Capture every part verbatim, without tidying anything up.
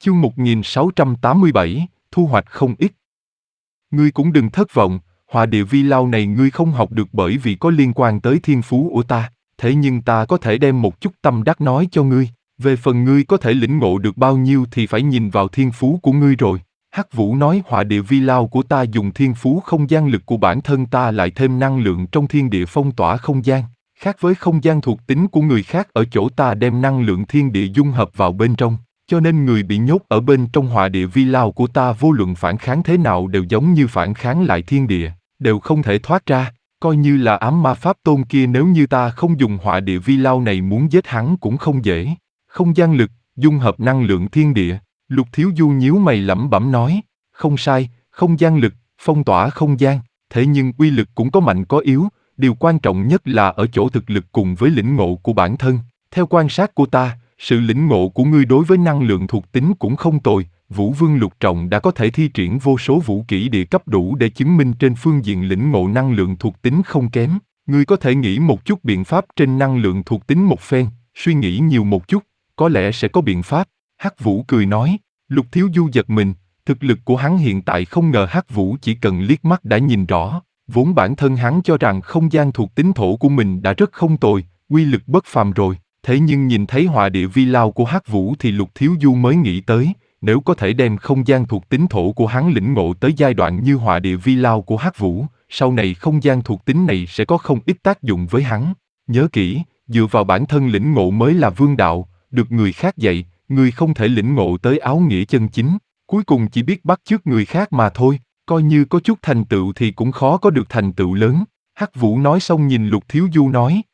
Chương một nghìn sáu trăm tám mươi bảy, thu hoạch không ít. Ngươi cũng đừng thất vọng, hỏa địa vi lao này ngươi không học được bởi vì có liên quan tới thiên phú của ta, thế nhưng ta có thể đem một chút tâm đắc nói cho ngươi, về phần ngươi có thể lĩnh ngộ được bao nhiêu thì phải nhìn vào thiên phú của ngươi rồi. Hắc Vũ nói hỏa địa vi lao của ta dùng thiên phú không gian lực của bản thân ta lại thêm năng lượng trong thiên địa phong tỏa không gian, khác với không gian thuộc tính của người khác ở chỗ ta đem năng lượng thiên địa dung hợp vào bên trong. Cho nên người bị nhốt ở bên trong hỏa địa vi lao của ta vô luận phản kháng thế nào đều giống như phản kháng lại thiên địa, đều không thể thoát ra, coi như là ám ma pháp tôn kia nếu như ta không dùng hỏa địa vi lao này muốn giết hắn cũng không dễ. Không gian lực, dung hợp năng lượng thiên địa, Lục Thiếu Du nhíu mày lẩm bẩm nói, không sai, không gian lực, phong tỏa không gian, thế nhưng uy lực cũng có mạnh có yếu, điều quan trọng nhất là ở chỗ thực lực cùng với lĩnh ngộ của bản thân. Theo quan sát của ta, sự lĩnh ngộ của ngươi đối với năng lượng thuộc tính cũng không tồi, Vũ Vương Lục Trọng đã có thể thi triển vô số vũ kỹ địa cấp đủ để chứng minh trên phương diện lĩnh ngộ năng lượng thuộc tính không kém. Ngươi có thể nghĩ một chút biện pháp trên năng lượng thuộc tính một phen, suy nghĩ nhiều một chút, có lẽ sẽ có biện pháp. Hắc Vũ cười nói, Lục Thiếu Du giật mình, thực lực của hắn hiện tại không ngờ Hắc Vũ chỉ cần liếc mắt đã nhìn rõ, vốn bản thân hắn cho rằng không gian thuộc tính thổ của mình đã rất không tồi, uy lực bất phàm rồi. Thế nhưng nhìn thấy hỏa địa vi lao của Hắc Vũ thì Lục Thiếu Du mới nghĩ tới, nếu có thể đem không gian thuộc tính thổ của hắn lĩnh ngộ tới giai đoạn như hỏa địa vi lao của Hắc Vũ, sau này không gian thuộc tính này sẽ có không ít tác dụng với hắn. Nhớ kỹ, dựa vào bản thân lĩnh ngộ mới là vương đạo, được người khác dạy, người không thể lĩnh ngộ tới áo nghĩa chân chính, cuối cùng chỉ biết bắt chước người khác mà thôi, coi như có chút thành tựu thì cũng khó có được thành tựu lớn. Hắc Vũ nói xong nhìn Lục Thiếu Du nói,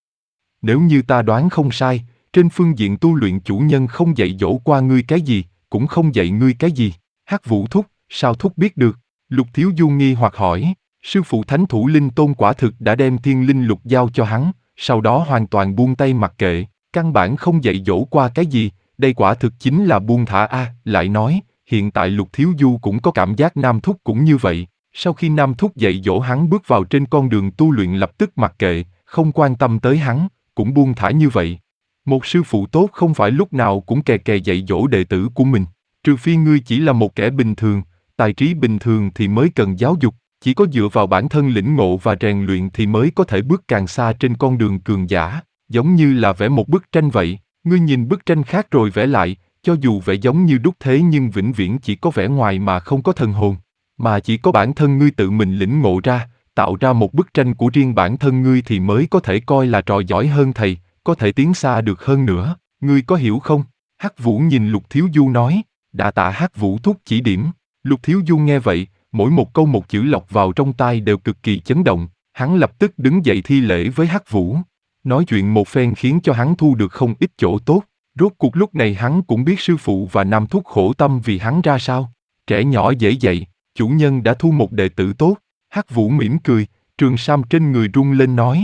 nếu như ta đoán không sai, trên phương diện tu luyện chủ nhân không dạy dỗ qua ngươi cái gì, cũng không dạy ngươi cái gì. Hắc Vũ thúc, sao thúc biết được? Lục Thiếu Du nghi hoặc hỏi, sư phụ Thánh Thủ Linh Tôn quả thực đã đem thiên linh lục giao cho hắn, sau đó hoàn toàn buông tay mặc kệ, căn bản không dạy dỗ qua cái gì, đây quả thực chính là buông thả a. Lại nói, hiện tại Lục Thiếu Du cũng có cảm giác Nam Thúc cũng như vậy, sau khi Nam Thúc dạy dỗ hắn bước vào trên con đường tu luyện lập tức mặc kệ, không quan tâm tới hắn, cũng buông thả như vậy. Một sư phụ tốt không phải lúc nào cũng kè kè dạy dỗ đệ tử của mình, trừ phi ngươi chỉ là một kẻ bình thường, tài trí bình thường thì mới cần giáo dục, chỉ có dựa vào bản thân lĩnh ngộ và rèn luyện thì mới có thể bước càng xa trên con đường cường giả, giống như là vẽ một bức tranh vậy, ngươi nhìn bức tranh khác rồi vẽ lại, cho dù vẽ giống như đúc thế nhưng vĩnh viễn chỉ có vẻ ngoài mà không có thần hồn, mà chỉ có bản thân ngươi tự mình lĩnh ngộ ra, tạo ra một bức tranh của riêng bản thân ngươi thì mới có thể coi là trò giỏi hơn thầy, có thể tiến xa được hơn nữa, ngươi có hiểu không? Hắc Vũ nhìn Lục Thiếu Du nói, đã tạ Hắc Vũ thúc chỉ điểm. Lục Thiếu Du nghe vậy, mỗi một câu một chữ lọc vào trong tai đều cực kỳ chấn động, hắn lập tức đứng dậy thi lễ với Hắc Vũ. Nói chuyện một phen khiến cho hắn thu được không ít chỗ tốt, rốt cuộc lúc này hắn cũng biết sư phụ và Nam Thúc khổ tâm vì hắn ra sao. Trẻ nhỏ dễ dạy, chủ nhân đã thu một đệ tử tốt. Hắc Vũ mỉm cười, trường sam trên người rung lên nói,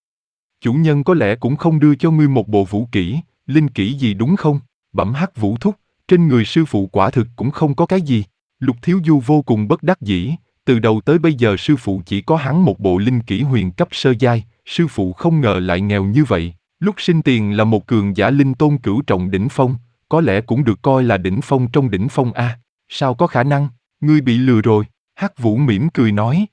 chủ nhân có lẽ cũng không đưa cho ngươi một bộ vũ kỹ, linh kỹ gì đúng không? Bẩm Hắc Vũ thúc, trên người sư phụ quả thực cũng không có cái gì. Lục Thiếu Du vô cùng bất đắc dĩ, từ đầu tới bây giờ sư phụ chỉ có hắn một bộ linh kỹ huyền cấp sơ giai, sư phụ không ngờ lại nghèo như vậy. Lúc sinh tiền là một cường giả linh tôn cửu trọng đỉnh phong, có lẽ cũng được coi là đỉnh phong trong đỉnh phong a. Sao có khả năng? Ngươi bị lừa rồi. Hắc Vũ mỉm cười nói,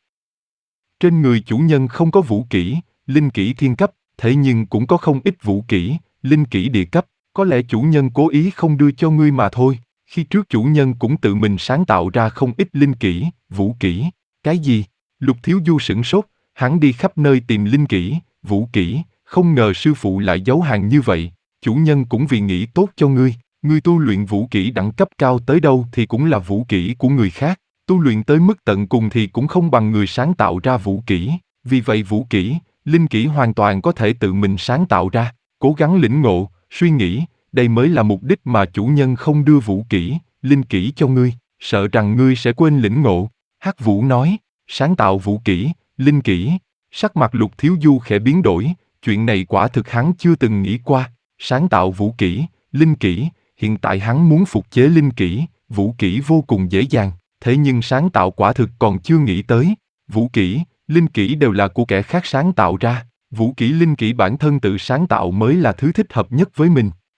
trên người chủ nhân không có vũ kỹ, linh kỹ thiên cấp, thế nhưng cũng có không ít vũ kỹ, linh kỹ địa cấp, có lẽ chủ nhân cố ý không đưa cho ngươi mà thôi. Khi trước chủ nhân cũng tự mình sáng tạo ra không ít linh kỹ, vũ kỹ. Cái gì? Lục Thiếu Du sửng sốt, hắn đi khắp nơi tìm linh kỹ, vũ kỹ, không ngờ sư phụ lại giấu hàng như vậy. Chủ nhân cũng vì nghĩ tốt cho ngươi, ngươi tu luyện vũ kỹ đẳng cấp cao tới đâu thì cũng là vũ kỹ của người khác. Tu luyện tới mức tận cùng thì cũng không bằng người sáng tạo ra vũ kỹ, vì vậy vũ kỹ, linh kỹ hoàn toàn có thể tự mình sáng tạo ra, cố gắng lĩnh ngộ, suy nghĩ, đây mới là mục đích mà chủ nhân không đưa vũ kỹ, linh kỹ cho ngươi, sợ rằng ngươi sẽ quên lĩnh ngộ. Hắc Vũ nói, sáng tạo vũ kỹ, linh kỹ, sắc mặt Lục Thiếu Du khẽ biến đổi, chuyện này quả thực hắn chưa từng nghĩ qua, sáng tạo vũ kỹ, linh kỹ, hiện tại hắn muốn phục chế linh kỹ, vũ kỹ vô cùng dễ dàng. Thế nhưng sáng tạo quả thực còn chưa nghĩ tới, vũ kỹ, linh kỹ đều là của kẻ khác sáng tạo ra, vũ kỹ linh kỹ bản thân tự sáng tạo mới là thứ thích hợp nhất với mình.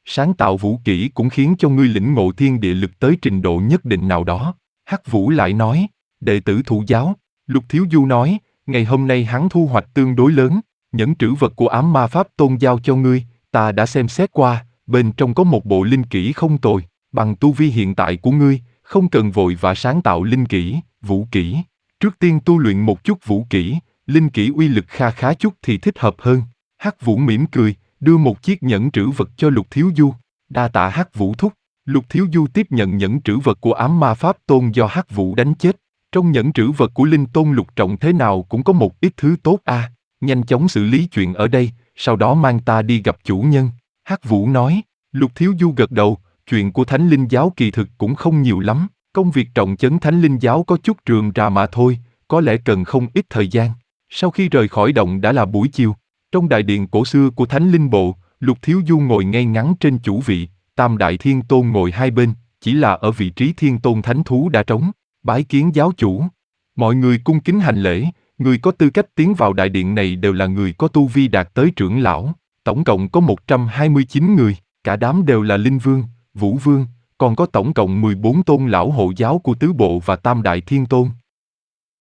Sáng tạo vũ kỹ cũng khiến cho ngươi lĩnh ngộ thiên địa lực tới trình độ nhất định nào đó. Hắc Vũ lại nói, đệ tử thụ giáo. Lục Thiếu Du nói, ngày hôm nay hắn thu hoạch tương đối lớn, nhẫn trữ vật của ám ma pháp tôn giao cho ngươi, ta đã xem xét qua, bên trong có một bộ linh kỹ không tồi, bằng tu vi hiện tại của ngươi, không cần vội và sáng tạo linh kỹ, vũ kỹ. Trước tiên tu luyện một chút vũ kỹ, linh kỹ uy lực kha khá chút thì thích hợp hơn. Hắc Vũ mỉm cười, đưa một chiếc nhẫn trữ vật cho Lục Thiếu Du. Đa tạ Hắc Vũ thúc. Lục Thiếu Du tiếp nhận nhẫn trữ vật của ám ma pháp tôn do Hắc Vũ đánh chết. Trong nhẫn trữ vật của linh tôn Lục Trọng thế nào cũng có một ít thứ tốt a. À, nhanh chóng xử lý chuyện ở đây, sau đó mang ta đi gặp chủ nhân. Hắc Vũ nói. Lục Thiếu Du gật đầu, chuyện của Thánh Linh Giáo kỳ thực cũng không nhiều lắm. Công việc trọng chấn Thánh Linh Giáo có chút rườm rà mà thôi, có lẽ cần không ít thời gian. Sau khi rời khỏi động đã là buổi chiều. Trong đại điện cổ xưa của Thánh Linh Bộ, Lục Thiếu Du ngồi ngay ngắn trên chủ vị, Tam Đại Thiên Tôn ngồi hai bên, chỉ là ở vị trí Thiên Tôn Thánh Thú đã trống. Bái kiến giáo chủ. Mọi người cung kính hành lễ, người có tư cách tiến vào đại điện này đều là người có tu vi đạt tới trưởng lão. Tổng cộng có một trăm hai mươi chín người, cả đám đều là Linh Vương, Vũ Vương, còn có tổng cộng mười bốn tôn lão hộ giáo của tứ bộ và Tam Đại Thiên Tôn.